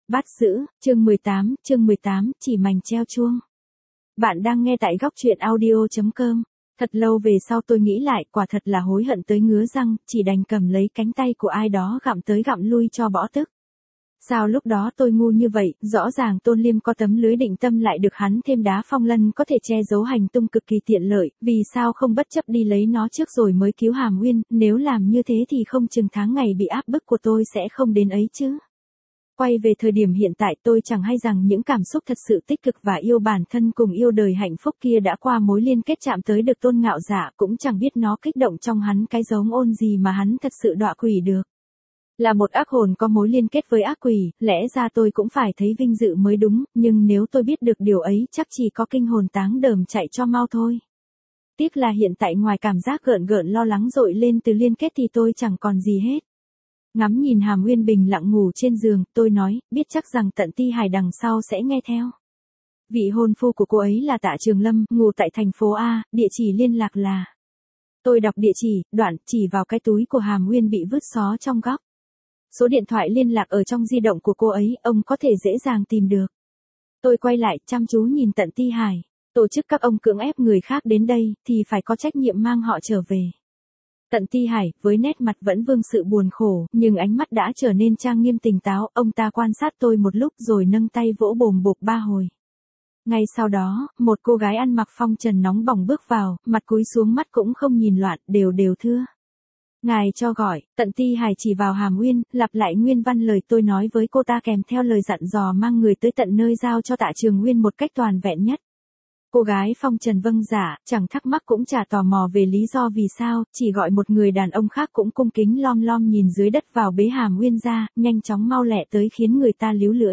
Bắt giữ, chương 18, chỉ mảnh treo chuông. Bạn đang nghe tại góc truyện audio.com. Thật lâu về sau tôi nghĩ lại, quả thật là hối hận tới ngứa răng, chỉ đành cầm lấy cánh tay của ai đó gặm tới gặm lui cho bỏ tức. Sao lúc đó tôi ngu như vậy, rõ ràng Tôn Liêm có tấm lưới định tâm lại được hắn thêm đá phong lân có thể che giấu hành tung cực kỳ tiện lợi, vì sao không bất chấp đi lấy nó trước rồi mới cứu Hàm Nguyên, nếu làm như thế thì không chừng tháng ngày bị áp bức của tôi sẽ không đến ấy chứ. Quay về thời điểm hiện tại tôi chẳng hay rằng những cảm xúc thật sự tích cực và yêu bản thân cùng yêu đời hạnh phúc kia đã qua mối liên kết chạm tới được Tôn Ngạo Dạ, cũng chẳng biết nó kích động trong hắn cái giống ôn gì mà hắn thật sự đọa quỷ được. Là một ác hồn có mối liên kết với ác quỷ, lẽ ra tôi cũng phải thấy vinh dự mới đúng, nhưng nếu tôi biết được điều ấy chắc chỉ có kinh hồn táng đờm chạy cho mau thôi. Tiếc là hiện tại ngoài cảm giác gợn gợn lo lắng dội lên từ liên kết thì tôi chẳng còn gì hết. Ngắm nhìn Hàm Nguyên bình lặng ngủ trên giường, tôi nói, biết chắc rằng Tận Ti Hải đằng sau sẽ nghe theo. Vị hôn phu của cô ấy là Tạ Trường Lâm, ngủ tại thành phố A, địa chỉ liên lạc là. Tôi đọc địa chỉ, đoạn chỉ vào cái túi của Hàm Nguyên bị vứt xó trong góc. Số điện thoại liên lạc ở trong di động của cô ấy, ông có thể dễ dàng tìm được. Tôi quay lại, chăm chú nhìn Tận Ti Hải. Tổ chức các ông cưỡng ép người khác đến đây, thì phải có trách nhiệm mang họ trở về. Tận Ti Hải, với nét mặt vẫn vương sự buồn khổ, nhưng ánh mắt đã trở nên trang nghiêm tỉnh táo, ông ta quan sát tôi một lúc rồi nâng tay vỗ bồm bộp 3 hồi. Ngay sau đó, một cô gái ăn mặc phong trần nóng bỏng bước vào, mặt cúi xuống mắt cũng không nhìn loạn, đều thưa. Ngài cho gọi. Tận Ti Hải chỉ vào Hàm Nguyên, lặp lại nguyên văn lời tôi nói với cô ta kèm theo lời dặn dò mang người tới tận nơi giao cho Tạ Trường Nguyên một cách toàn vẹn nhất. Cô gái phong trần vâng dạ, chẳng thắc mắc cũng chả tò mò về lý do vì sao, chỉ gọi một người đàn ông khác cũng cung kính lom lom nhìn dưới đất vào bế Hàm Nguyên ra, nhanh chóng mau lẹ tới khiến người ta líu lưỡi.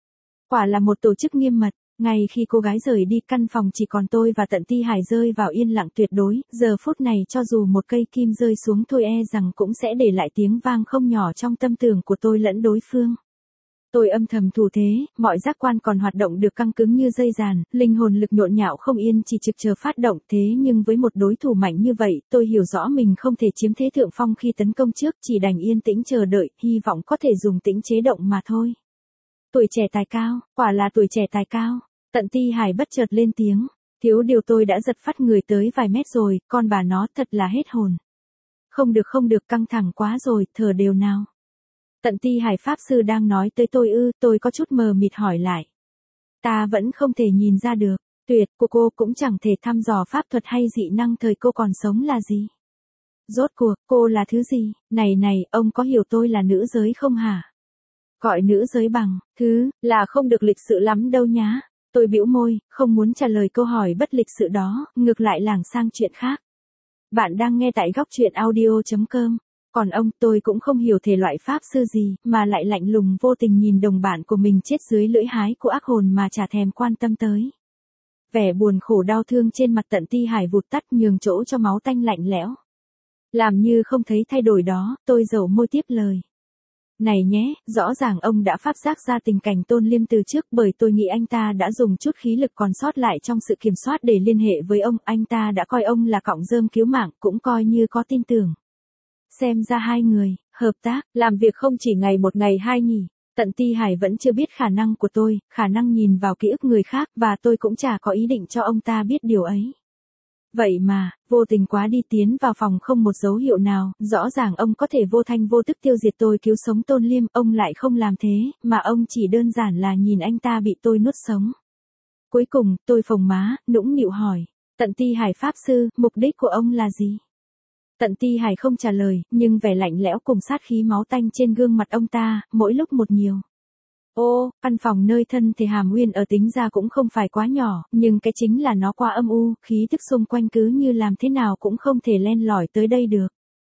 Quả là một tổ chức nghiêm mật. Ngay khi cô gái rời đi, căn phòng chỉ còn tôi và Tận Ti Hải rơi vào yên lặng tuyệt đối, giờ phút này cho dù một cây kim rơi xuống thôi rằng cũng sẽ để lại tiếng vang không nhỏ trong tâm tưởng của tôi lẫn đối phương. Tôi âm thầm thủ thế, mọi giác quan còn hoạt động được căng cứng như dây dàn, linh hồn lực nhộn nhạo không yên chỉ trực chờ phát động, thế nhưng với một đối thủ mạnh như vậy, tôi hiểu rõ mình không thể chiếm thế thượng phong khi tấn công trước, chỉ đành yên tĩnh chờ đợi, hy vọng có thể dùng tĩnh chế động mà thôi. Tuổi trẻ tài cao, quả là tuổi trẻ tài cao. Tận Ti Hải bất chợt lên tiếng, thiếu điều tôi đã giật phát người tới vài mét rồi, con bà nó thật là hết hồn. Không được căng thẳng quá rồi, thở đều nào. Tận Ti Hải pháp sư đang nói tới tôi ư, tôi có chút mờ mịt hỏi lại. Ta vẫn không thể nhìn ra được, tuyệt, cô cũng chẳng thể thăm dò pháp thuật hay dị năng thời cô còn sống là gì. Rốt cuộc, cô là thứ gì, này, ông có hiểu tôi là nữ giới không hả? Gọi nữ giới bằng, thứ, là không được lịch sự lắm đâu nhá. Tôi bĩu môi, không muốn trả lời câu hỏi bất lịch sự đó, ngược lại lảng sang chuyện khác. Bạn đang nghe tại góc truyện audio.com. Còn ông, tôi cũng không hiểu thể loại pháp sư gì, mà lại lạnh lùng vô tình nhìn đồng bạn của mình chết dưới lưỡi hái của ác hồn mà chả thèm quan tâm tới. Vẻ buồn khổ đau thương trên mặt Tận Ti Hải vụt tắt nhường chỗ cho máu tanh lạnh lẽo. Làm như không thấy thay đổi đó, tôi dầu môi tiếp lời. Này nhé, rõ ràng ông đã phát giác ra tình cảnh Tôn Liêm từ trước, bởi tôi nghĩ anh ta đã dùng chút khí lực còn sót lại trong sự kiểm soát để liên hệ với ông, anh ta đã coi ông là cọng rơm cứu mạng, cũng coi như có tin tưởng. Xem ra hai người, hợp tác, làm việc không chỉ ngày một ngày hai nhỉ. Tận Ti Hải vẫn chưa biết khả năng của tôi, khả năng nhìn vào ký ức người khác, và tôi cũng chả có ý định cho ông ta biết điều ấy. Vậy mà, vô tình quá đi tiến vào phòng không một dấu hiệu nào, rõ ràng ông có thể vô thanh vô tức tiêu diệt tôi cứu sống Tôn Liêm, ông lại không làm thế, mà ông chỉ đơn giản là nhìn anh ta bị tôi nuốt sống. Cuối cùng, tôi phồng má, nũng nịu hỏi, Tận Ti Hải pháp sư, mục đích của ông là gì? Tận Ti Hải không trả lời, nhưng vẻ lạnh lẽo cùng sát khí máu tanh trên gương mặt ông ta, mỗi lúc một nhiều. Ô, căn phòng nơi thân thể Hàm Nguyên ở tính ra cũng không phải quá nhỏ, nhưng cái chính là nó quá âm u, khí tức xung quanh cứ như làm thế nào cũng không thể len lỏi tới đây được.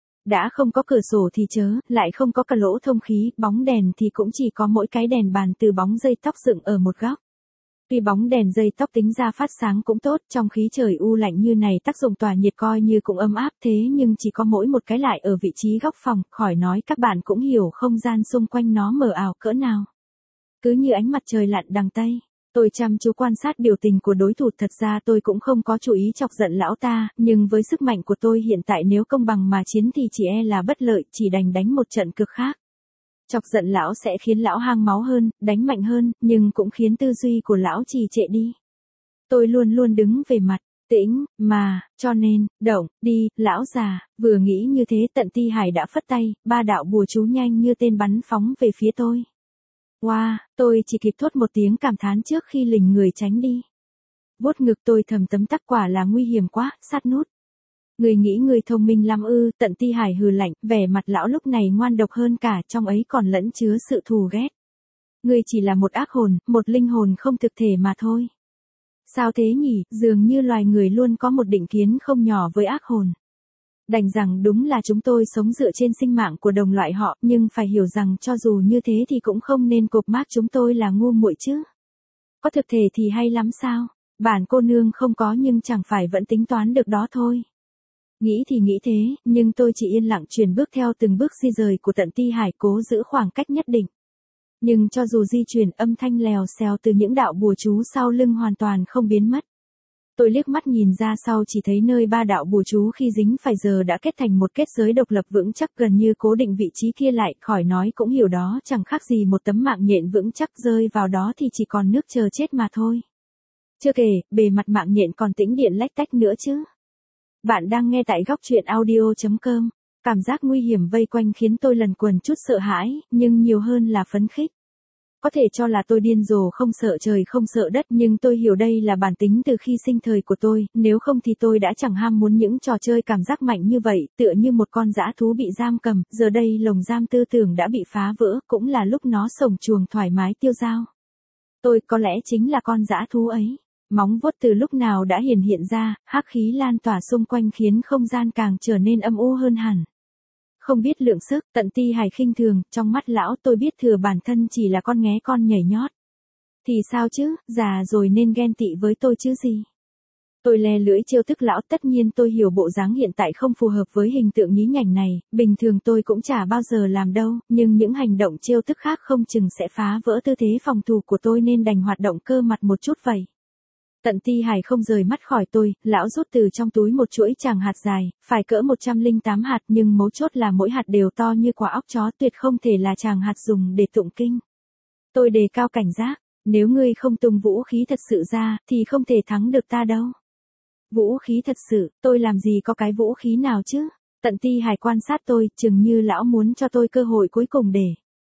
Đã không có cửa sổ thì chớ, lại không có cả lỗ thông khí, bóng đèn thì cũng chỉ có mỗi cái đèn bàn từ bóng dây tóc dựng ở một góc. Tuy bóng đèn dây tóc tính ra phát sáng cũng tốt, trong khí trời u lạnh như này tác dụng tỏa nhiệt coi như cũng ấm áp, thế nhưng chỉ có mỗi một cái lại ở vị trí góc phòng, khỏi nói các bạn cũng hiểu không gian xung quanh nó mờ ảo cỡ nào. Cứ như ánh mặt trời lặn đằng Tây. Tôi chăm chú quan sát biểu tình của đối thủ, thật ra tôi cũng không có chú ý chọc giận lão ta, nhưng với sức mạnh của tôi hiện tại nếu công bằng mà chiến thì chỉ e là bất lợi, chỉ đành đánh một trận cực khác. Chọc giận lão sẽ khiến lão hang máu hơn, đánh mạnh hơn, nhưng cũng khiến tư duy của lão trì trệ đi. Tôi luôn luôn đứng về mặt tĩnh, mà, cho nên, động, đi, lão già, vừa nghĩ như thế Tận Ti Hải đã phất tay, 3 đạo bùa chú nhanh như tên bắn phóng về phía tôi. Wow, tôi chỉ kịp thốt một tiếng cảm thán trước khi lình người tránh đi. Vuốt ngực tôi thầm tấm tắc quả là nguy hiểm quá, sát nút. Người nghĩ người thông minh lắm ư, Tận Ti Hải hừ lạnh, vẻ mặt lão lúc này ngoan độc hơn cả, trong ấy còn lẫn chứa sự thù ghét. Người chỉ là một ác hồn, một linh hồn không thực thể mà thôi. Sao thế nhỉ, dường như loài người luôn có một định kiến không nhỏ với ác hồn. Đành rằng đúng là chúng tôi sống dựa trên sinh mạng của đồng loại họ, nhưng phải hiểu rằng cho dù như thế thì cũng không nên cộp mác chúng tôi là ngu muội chứ. Có thực thể thì hay lắm sao, bản cô nương không có nhưng chẳng phải vẫn tính toán được đó thôi. Nghĩ thì nghĩ thế, nhưng tôi chỉ yên lặng chuyển bước theo từng bước di rời của Tận Ti Hải, cố giữ khoảng cách nhất định. Nhưng cho dù di chuyển, âm thanh lèo xèo từ những đạo bùa chú sau lưng hoàn toàn không biến mất. Tôi liếc mắt nhìn ra sau chỉ thấy nơi 3 đạo bùa chú khi dính phải giờ đã kết thành một kết giới độc lập vững chắc, gần như cố định vị trí kia lại, khỏi nói cũng hiểu đó chẳng khác gì một tấm mạng nhện vững chắc, rơi vào đó thì chỉ còn nước chờ chết mà thôi. Chưa kể, bề mặt mạng nhện còn tĩnh điện lách tách nữa chứ. Bạn đang nghe tại góc truyện audio.com. Cảm giác nguy hiểm vây quanh khiến tôi lần quần chút sợ hãi, nhưng nhiều hơn là phấn khích. Có thể cho là tôi điên rồ không sợ trời không sợ đất, nhưng tôi hiểu đây là bản tính từ khi sinh thời của tôi, nếu không thì tôi đã chẳng ham muốn những trò chơi cảm giác mạnh như vậy, tựa như một con dã thú bị giam cầm, giờ đây lồng giam tư tưởng đã bị phá vỡ, cũng là lúc nó sổng chuồng thoải mái tiêu dao. Tôi có lẽ chính là con dã thú ấy. Móng vuốt từ lúc nào đã hiện ra, hắc khí lan tỏa xung quanh khiến không gian càng trở nên âm u hơn hẳn. Không biết lượng sức, Tận Ti Hải khinh thường, trong mắt lão tôi biết thừa bản thân chỉ là con nghé con nhảy nhót. Thì sao chứ, già rồi nên ghen tị với tôi chứ gì. Tôi le lưỡi trêu tức lão, tất nhiên tôi hiểu bộ dáng hiện tại không phù hợp với hình tượng nhí nhảnh này, bình thường tôi cũng chả bao giờ làm đâu, nhưng những hành động trêu tức khác không chừng sẽ phá vỡ tư thế phòng thủ của tôi nên đành hoạt động cơ mặt một chút vậy. Tận Ti Hải không rời mắt khỏi tôi, lão rút từ trong túi một chuỗi tràng hạt dài, phải cỡ 108 hạt, nhưng mấu chốt là mỗi hạt đều to như quả óc chó, tuyệt không thể là tràng hạt dùng để tụng kinh. Tôi đề cao cảnh giác, nếu ngươi không tung vũ khí thật sự ra, thì không thể thắng được ta đâu. Vũ khí thật sự, tôi làm gì có cái vũ khí nào chứ? Tận Ti Hải quan sát tôi, chừng như lão muốn cho tôi cơ hội cuối cùng để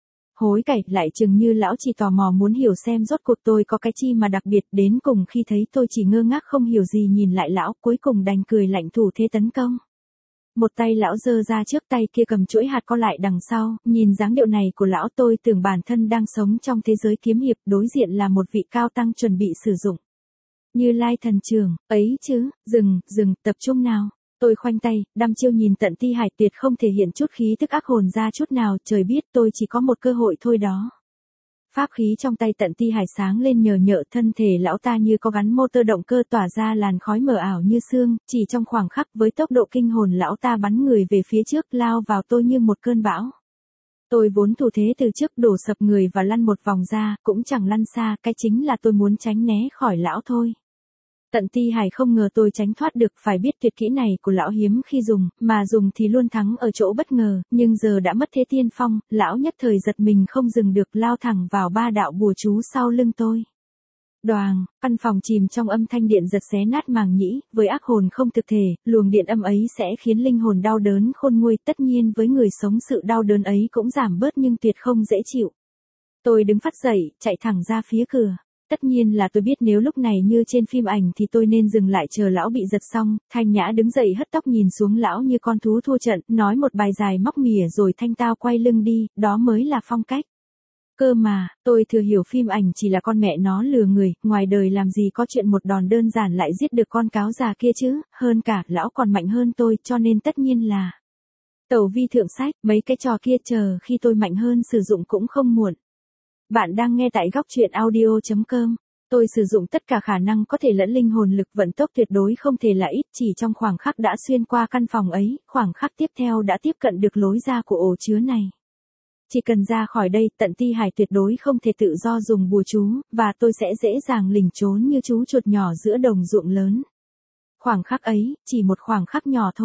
hối cải, lại chừng như lão chỉ tò mò muốn hiểu xem rốt cuộc tôi có cái chi mà đặc biệt, đến cùng khi thấy tôi chỉ ngơ ngác không hiểu gì nhìn lại lão, cuối cùng đành cười lạnh thủ thế tấn công. Một tay lão giơ ra trước, tay kia cầm chuỗi hạt co lại đằng sau, nhìn dáng điệu này của lão tôi tưởng bản thân đang sống trong thế giới kiếm hiệp, đối diện là một vị cao tăng chuẩn bị sử dụng Như Lai thần trưởng, ấy chứ, dừng, tập trung nào. Tôi khoanh tay, đăm chiêu nhìn Tận Ti Hải, tuyệt không thể hiện chút khí thức ác hồn ra chút nào, trời biết tôi chỉ có một cơ hội thôi đó. Pháp khí trong tay Tận Ti Hải sáng lên nhờ nhợ, thân thể lão ta như có gắn motor động cơ tỏa ra làn khói mờ ảo như sương, chỉ trong khoảng khắc với tốc độ kinh hồn lão ta bắn người về phía trước, lao vào tôi như một cơn bão. Tôi vốn thủ thế từ trước đổ sập người và lăn một vòng ra, cũng chẳng lăn xa, cái chính là tôi muốn tránh né khỏi lão thôi. Tận Ti Hải không ngờ tôi tránh thoát được, phải biết tuyệt kỹ này của lão hiếm khi dùng, mà dùng thì luôn thắng ở chỗ bất ngờ, nhưng giờ đã mất thế tiên phong, lão nhất thời giật mình không dừng được, lao thẳng vào 3 đạo bùa chú sau lưng tôi. Đoàng, căn phòng chìm trong âm thanh điện giật xé nát màng nhĩ, với ác hồn không thực thể, luồng điện âm ấy sẽ khiến linh hồn đau đớn khôn nguôi, tất nhiên với người sống sự đau đớn ấy cũng giảm bớt nhưng tuyệt không dễ chịu. Tôi đứng phắt dậy, chạy thẳng ra phía cửa. Tất nhiên là tôi biết nếu lúc này như trên phim ảnh thì tôi nên dừng lại chờ lão bị giật xong, Thanh Nhã đứng dậy hất tóc nhìn xuống lão như con thú thua trận, nói một bài dài móc mỉa rồi thanh tao quay lưng đi, đó mới là phong cách. Cơ mà, tôi thừa hiểu phim ảnh chỉ là con mẹ nó lừa người, ngoài đời làm gì có chuyện một đòn đơn giản lại giết được con cáo già kia chứ, hơn cả, lão còn mạnh hơn tôi, cho nên tất nhiên là tẩu vi thượng sách, mấy cái trò kia chờ khi tôi mạnh hơn sử dụng cũng không muộn. Bạn đang nghe tại góc truyện audio.com. Tôi sử dụng tất cả khả năng có thể lẫn linh hồn lực vận tốc tuyệt đối không thể là ít, chỉ trong khoảng khắc đã xuyên qua căn phòng ấy, khoảng khắc tiếp theo đã tiếp cận được lối ra của ổ chứa này. Chỉ cần ra khỏi đây, Tận Ti Hải tuyệt đối không thể tự do dùng bùa chú, và tôi sẽ dễ dàng lỉnh trốn như chú chuột nhỏ giữa đồng ruộng lớn. Khoảng khắc ấy, chỉ một khoảng khắc nhỏ thôi.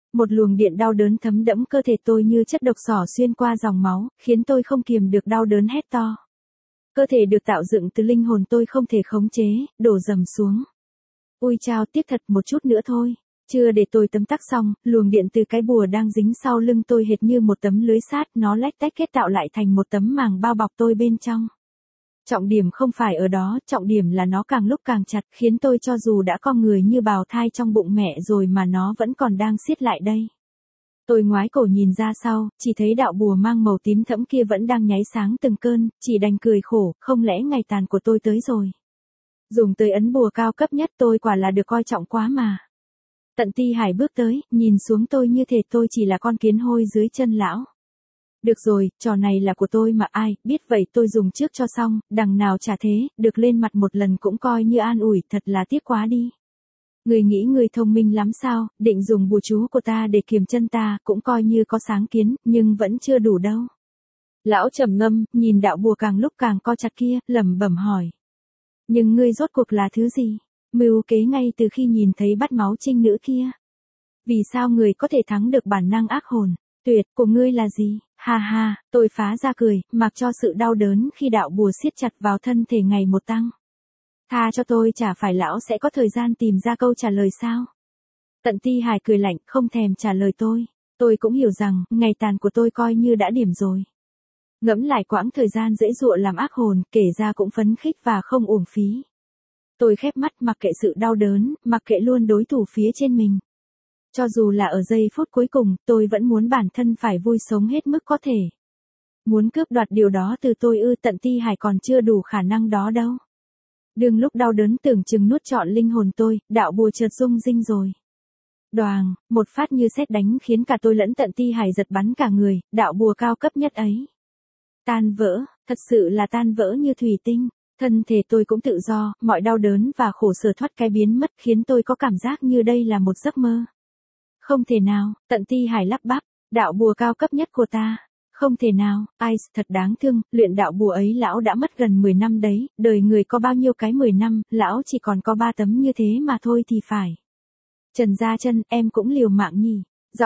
Một luồng điện đau đớn thấm đẫm cơ thể tôi như chất độc xỏ xuyên qua dòng máu, khiến tôi không kiềm được đau đớn hét to. Cơ thể được tạo dựng từ linh hồn tôi không thể khống chế, đổ dầm xuống. Ui chao, tiếc thật, một chút nữa thôi. Chưa để tôi tấm tắc xong, luồng điện từ cái bùa đang dính sau lưng tôi hệt như một tấm lưới sát, nó lách tách kết tạo lại thành một tấm màng bao bọc tôi bên trong. Trọng điểm không phải ở đó, trọng điểm là nó càng lúc càng chặt, khiến tôi cho dù đã con người như bào thai trong bụng mẹ rồi mà nó vẫn còn đang siết lại đây. Tôi ngoái cổ nhìn ra sau, chỉ thấy đạo bùa mang màu tím thẫm kia vẫn đang nháy sáng từng cơn, chỉ đành cười khổ, không lẽ ngày tàn của tôi tới rồi. Dùng tới ấn bùa cao cấp nhất tôi quả là được coi trọng quá mà. Tận Ti Hải bước tới, nhìn xuống tôi như thể tôi chỉ là con kiến hôi dưới chân lão. Được rồi, trò này là của tôi mà ai, biết vậy tôi dùng trước cho xong, đằng nào chả thế, được lên mặt một lần cũng coi như an ủi, thật là tiếc quá đi. Người nghĩ người thông minh lắm sao, định dùng bùa chú của ta để kiềm chân ta, cũng coi như có sáng kiến, nhưng vẫn chưa đủ đâu. Lão trầm ngâm, nhìn đạo bùa càng lúc càng co chặt kia, lẩm bẩm hỏi. Nhưng ngươi rốt cuộc là thứ gì? Mưu kế ngay từ khi nhìn thấy bắt máu trinh nữ kia. Vì sao người có thể thắng được bản năng ác hồn? Tuyệt, của ngươi là gì? Ha ha, tôi phá ra cười, mặc cho sự đau đớn khi đạo bùa siết chặt vào thân thể ngày một tăng. Tha cho tôi, chả phải lão sẽ có thời gian tìm ra câu trả lời sao? Tận Ti Hải cười lạnh, không thèm trả lời tôi. Tôi cũng hiểu rằng, ngày tàn của tôi coi như đã điểm rồi. Ngẫm lại quãng thời gian dễ dụa làm ác hồn, kể ra cũng phấn khích và không uổng phí. Tôi khép mắt mặc kệ sự đau đớn, mặc kệ luôn đối thủ phía trên mình. Cho dù là ở giây phút cuối cùng, tôi vẫn muốn bản thân phải vui sống hết mức có thể. Muốn cướp đoạt điều đó từ tôi ư? Tận Ti Hải còn chưa đủ khả năng đó đâu. Đừng lúc đau đớn tưởng chừng nuốt trọn linh hồn tôi, đạo bùa chợt rung rinh rồi. Đoàng, một phát như sét đánh khiến cả tôi lẫn Tận Ti Hải giật bắn cả người, đạo bùa cao cấp nhất ấy. Tan vỡ, thật sự là tan vỡ như thủy tinh. Thân thể tôi cũng tự do, mọi đau đớn và khổ sở thoát cái biến mất khiến tôi có cảm giác như đây là một giấc mơ. Không thể nào, Tận Ti Hải lắp bắp, đạo bùa cao cấp nhất của ta. Không thể nào, Ice, thật đáng thương, luyện đạo bùa ấy lão đã mất gần 10 năm đấy, đời người có bao nhiêu cái 10 năm, lão chỉ còn có 3 tấm như thế mà thôi thì phải. Trần Gia Chân, em cũng liều mạng nhỉ.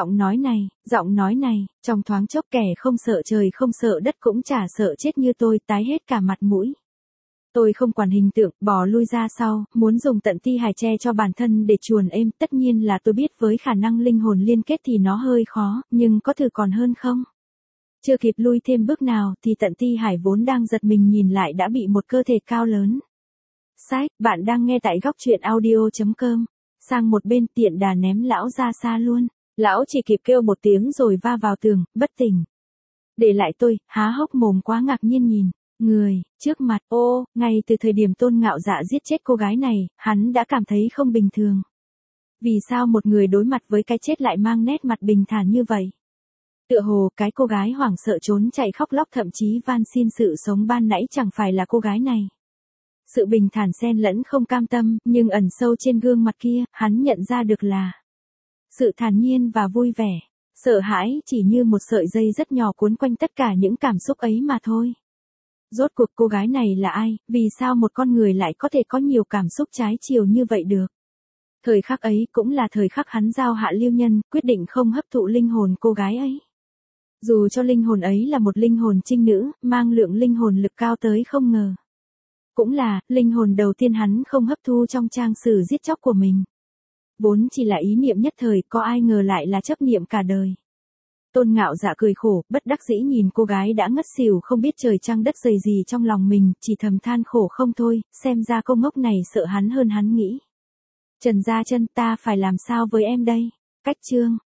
Giọng nói này, trong thoáng chốc kẻ không sợ trời không sợ đất cũng chả sợ chết như tôi tái hết cả mặt mũi. Tôi không quản hình tượng, bỏ lui ra sau, muốn dùng Tận Ti Hải che cho bản thân để chuồn êm, tất nhiên là tôi biết với khả năng linh hồn liên kết thì nó hơi khó, nhưng có thử còn hơn không? Chưa kịp lui thêm bước nào thì Tận Ti Hải vốn đang giật mình nhìn lại đã bị một cơ thể cao lớn. Sách, bạn đang nghe tại góc truyện audio.com. Sang một bên tiện đà ném lão ra xa luôn. Lão chỉ kịp kêu một tiếng rồi va vào tường, bất tỉnh. Để lại tôi, há hốc mồm quá ngạc nhiên nhìn. Người, trước mặt, ngay từ thời điểm Tôn Ngạo Dạ giết chết cô gái này, hắn đã cảm thấy không bình thường. Vì sao một người đối mặt với cái chết lại mang nét mặt bình thản như vậy? Tựa hồ cái cô gái hoảng sợ trốn chạy khóc lóc thậm chí van xin sự sống ban nãy chẳng phải là cô gái này. Sự bình thản xen lẫn không cam tâm, nhưng ẩn sâu trên gương mặt kia, hắn nhận ra được là sự thản nhiên và vui vẻ. Sợ hãi chỉ như một sợi dây rất nhỏ cuốn quanh tất cả những cảm xúc ấy mà thôi. Rốt cuộc cô gái này là ai, vì sao một con người lại có thể có nhiều cảm xúc trái chiều như vậy được? Thời khắc ấy cũng là thời khắc hắn giao Hạ Lưu Nhân, quyết định không hấp thụ linh hồn cô gái ấy. Dù cho linh hồn ấy là một linh hồn trinh nữ, mang lượng linh hồn lực cao tới không ngờ. Cũng là, linh hồn đầu tiên hắn không hấp thu trong trang sử giết chóc của mình. Vốn chỉ là ý niệm nhất thời, có ai ngờ lại là chấp niệm cả đời. Tôn Ngạo Dạ cười khổ, bất đắc dĩ nhìn cô gái đã ngất xỉu không biết trời trăng đất dày gì trong lòng mình, chỉ thầm than khổ không thôi, xem ra cô ngốc này sợ hắn hơn hắn nghĩ. Trần Gia Chân, ta phải làm sao với em đây? Cách chương.